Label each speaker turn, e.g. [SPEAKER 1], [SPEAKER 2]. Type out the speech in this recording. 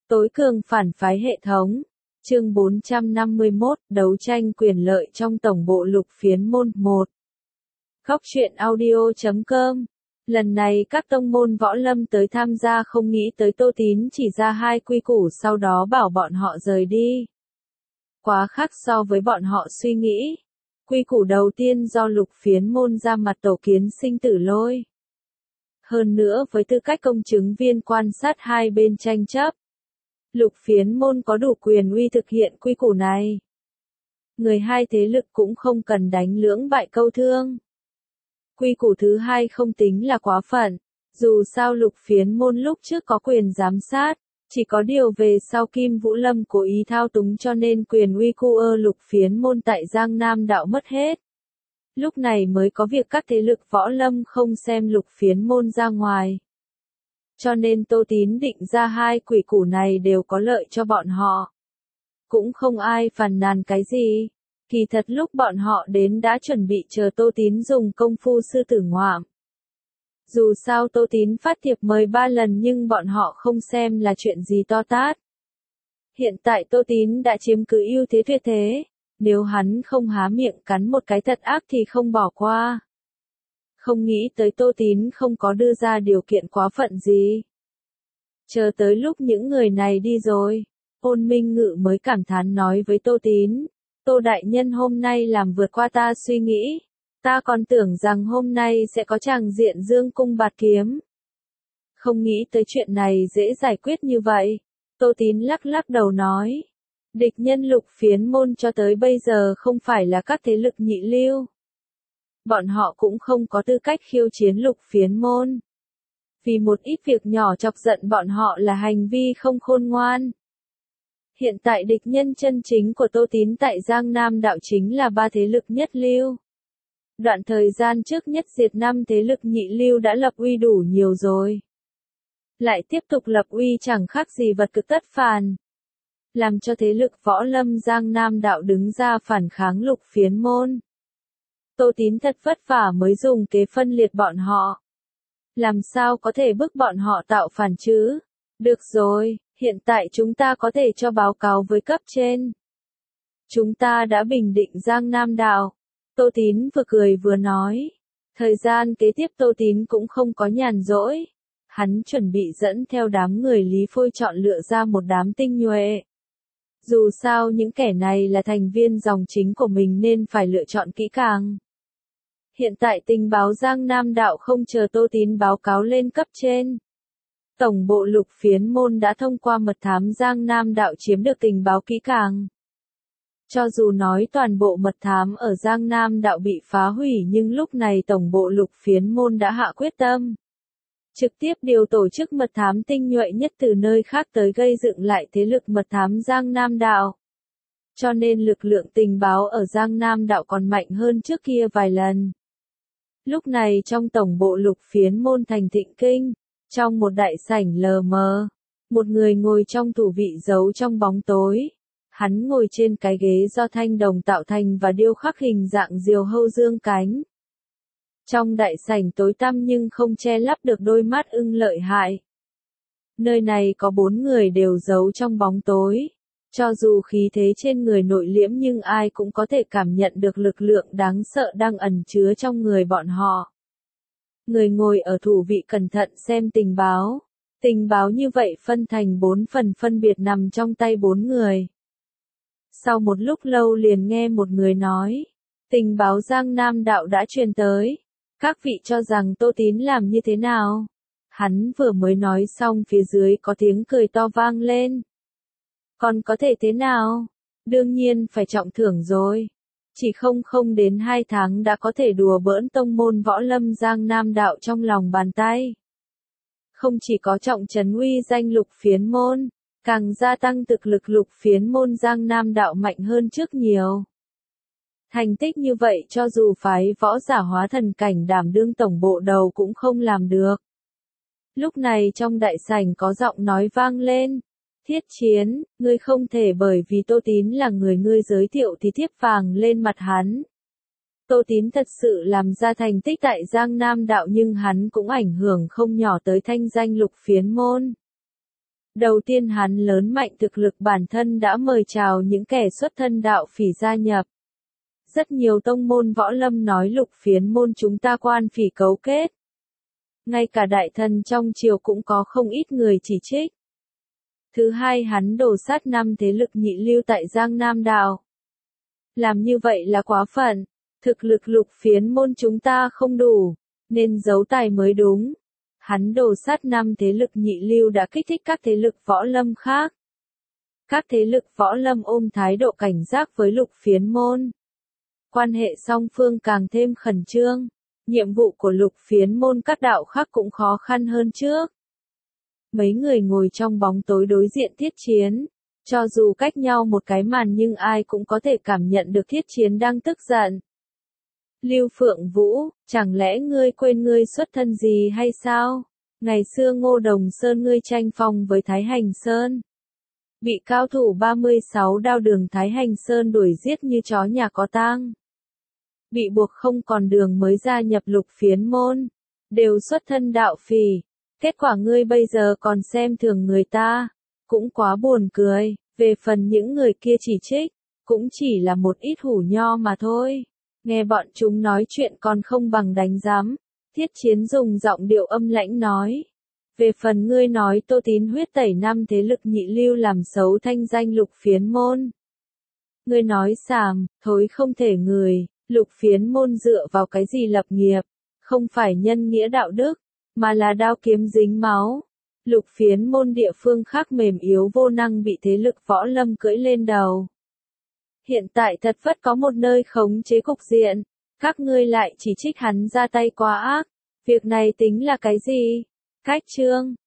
[SPEAKER 1] Tối cường phản phái hệ thống. Chương 451, đấu tranh quyền lợi trong tổng bộ Lục Phiến môn 1. Góc truyện audio.com. Lần này các tông môn võ lâm tới tham gia không nghĩ tới Tô Tín chỉ ra hai quy củ sau đó bảo bọn họ rời đi. Quá khác so với bọn họ suy nghĩ. Quy củ đầu tiên do Lục Phiến môn ra mặt tổ kiến Sinh Tử Lôi. Hơn nữa với tư cách công chứng viên quan sát hai bên tranh chấp, Lục Phiến môn có đủ quyền uy thực hiện quy củ này. Người hai thế lực cũng không cần đánh lưỡng bại câu thương. Quy củ thứ hai không tính là quá phận, dù sao Lục Phiến môn lúc trước có quyền giám sát, chỉ có điều về sau Kim Vũ Lâm cố ý thao túng cho nên quyền uy của Lục Phiến môn tại Giang Nam đạo mất hết. Lúc này mới có việc các thế lực võ lâm không xem Lục Phiến môn ra ngoài. Cho nên Tô Tín định ra hai quy củ này đều có lợi cho bọn họ. Cũng không ai phàn nàn cái gì. Kỳ thật lúc bọn họ đến đã chuẩn bị chờ Tô Tín dùng công phu sư tử ngoạm. Dù sao Tô Tín phát thiệp mời 3 lần nhưng bọn họ không xem là chuyện gì to tát. Hiện tại Tô Tín đã chiếm cứ ưu thế tuyệt thế. Nếu hắn không há miệng cắn một cái thật ác thì không bỏ qua. Không nghĩ tới Tô Tín không có đưa ra điều kiện quá phận gì. Chờ tới lúc những người này đi rồi, Ôn Minh Ngự mới cảm thán nói với Tô Tín, Tô đại nhân hôm nay làm vượt qua ta suy nghĩ, ta còn tưởng rằng hôm nay sẽ có tràng diện dương cung bạt kiếm. Không nghĩ tới chuyện này dễ giải quyết như vậy, Tô Tín lắc lắc đầu nói, địch nhân Lục Phiến môn cho tới bây giờ không phải là các thế lực nhị lưu. Bọn họ cũng không có tư cách khiêu chiến Lục Phiến môn. Vì một ít việc nhỏ chọc giận bọn họ là hành vi không khôn ngoan. Hiện tại địch nhân chân chính của Tô Tín tại Giang Nam đạo chính là 3 thế lực nhất lưu. Đoạn thời gian trước nhất diệt 5 thế lực nhị lưu đã lập uy đủ nhiều rồi. Lại tiếp tục lập uy chẳng khác gì vật cực tất phản. Làm cho thế lực võ lâm Giang Nam đạo đứng ra phản kháng Lục Phiến môn. Tô Tín thật vất vả mới dùng kế phân liệt bọn họ. Làm sao có thể bức bọn họ tạo phản chứ? Được rồi, hiện tại chúng ta có thể cho báo cáo với cấp trên. Chúng ta đã bình định Giang Nam đạo. Tô Tín vừa cười vừa nói. Thời gian kế tiếp Tô Tín cũng không có nhàn rỗi. Hắn chuẩn bị dẫn theo đám người Lý Phôi chọn lựa ra một đám tinh nhuệ. Dù sao những kẻ này là thành viên dòng chính của mình nên phải lựa chọn kỹ càng. Hiện tại tình báo Giang Nam đạo không chờ Tô Tín báo cáo lên cấp trên. Tổng bộ Lục Phiến môn đã thông qua mật thám Giang Nam đạo chiếm được tình báo kỹ càng. Cho dù nói toàn bộ mật thám ở Giang Nam đạo bị phá hủy nhưng lúc này tổng bộ Lục Phiến môn đã hạ quyết tâm. Trực tiếp điều tổ chức mật thám tinh nhuệ nhất từ nơi khác tới gây dựng lại thế lực mật thám Giang Nam đạo. Cho nên lực lượng tình báo ở Giang Nam đạo còn mạnh hơn trước kia vài lần. Lúc này trong tổng bộ Lục Phiến môn thành Thịnh Kinh, trong một đại sảnh lờ mờ, một người ngồi trong thủ vị giấu trong bóng tối. Hắn ngồi trên cái ghế do thanh đồng tạo thành và điêu khắc hình dạng diều hâu dương cánh. Trong đại sảnh tối tăm nhưng không che lấp được đôi mắt ưng lợi hại. Nơi này có 4 người đều giấu trong bóng tối. Cho dù khí thế trên người nội liễm nhưng ai cũng có thể cảm nhận được lực lượng đáng sợ đang ẩn chứa trong người bọn họ. Người ngồi ở thủ vị cẩn thận xem tình báo. Tình báo như vậy phân thành 4 phần phân biệt nằm trong tay 4 người. Sau một lúc lâu liền nghe một người nói. Tình báo Giang Nam đạo đã truyền tới. Các vị cho rằng Tô Tín làm như thế nào? Hắn vừa mới nói xong phía dưới có tiếng cười to vang lên. Còn có thể thế nào? Đương nhiên phải trọng thưởng rồi. Chỉ không đến 2 tháng đã có thể đùa bỡn tông môn võ lâm Giang Nam đạo trong lòng bàn tay. Không chỉ có trọng trấn uy danh Lục Phiến môn, càng gia tăng thực lực Lục Phiến môn Giang Nam đạo mạnh hơn trước nhiều. Thành tích như vậy cho dù phái võ giả hóa thần cảnh đảm đương tổng bộ đầu cũng không làm được. Lúc này trong đại sảnh có giọng nói vang lên. Thiết Chiến, ngươi không thể bởi vì Tô Tín là người ngươi giới thiệu thì thiếp vàng lên mặt hắn. Tô Tín thật sự làm ra thành tích tại Giang Nam đạo nhưng hắn cũng ảnh hưởng không nhỏ tới thanh danh Lục Phiến môn. Đầu tiên hắn lớn mạnh thực lực bản thân đã mời chào những kẻ xuất thân đạo phỉ gia nhập. Rất nhiều tông môn võ lâm nói Lục Phiến môn chúng ta quan phỉ cấu kết. Ngay cả đại thần trong triều cũng có không ít người chỉ trích. Thứ hai, hắn đổ sát 5 thế lực nhị lưu tại Giang Nam Đạo. Làm như vậy là quá phận, thực lực Lục Phiến môn chúng ta không đủ, nên giấu tài mới đúng. Hắn đổ sát 5 thế lực nhị lưu đã kích thích các thế lực võ lâm khác. Các thế lực võ lâm ôm thái độ cảnh giác với Lục Phiến môn. Quan hệ song phương càng thêm khẩn trương, nhiệm vụ của Lục Phiến môn các đạo khác cũng khó khăn hơn trước. Mấy người ngồi trong bóng tối đối diện thiết chiến, cho dù cách nhau một cái màn nhưng ai cũng có thể cảm nhận được thiết chiến đang tức giận. Lưu Phượng Vũ, chẳng lẽ ngươi quên ngươi xuất thân gì hay sao? Ngày xưa Ngô Đồng Sơn ngươi tranh phong với Thái Hành Sơn. Bị cao thủ 36 đao đường Thái Hành Sơn đuổi giết như chó nhà có tang. Bị buộc không còn đường mới gia nhập Lục Phiến môn. Đều xuất thân đạo phỉ. Kết quả ngươi bây giờ còn xem thường người ta. Cũng quá buồn cười. Về phần những người kia chỉ trích, cũng chỉ là một ít hủ nho mà thôi. Nghe bọn chúng nói chuyện còn không bằng đánh giám. Thiết chiến dùng giọng điệu âm lãnh nói. Về phần ngươi nói Tô Tín huyết tẩy 5 thế lực nhị lưu làm xấu thanh danh Lục Phiến môn. Ngươi nói xàm, thối không thể người, Lục Phiến môn dựa vào cái gì lập nghiệp, không phải nhân nghĩa đạo đức, mà là đao kiếm dính máu. Lục Phiến môn địa phương khác mềm yếu vô năng bị thế lực võ lâm cưỡi lên đầu. Hiện tại thật vất có một nơi khống chế cục diện, các ngươi lại chỉ trích hắn ra tay quá ác, việc này tính là cái gì? Cách chương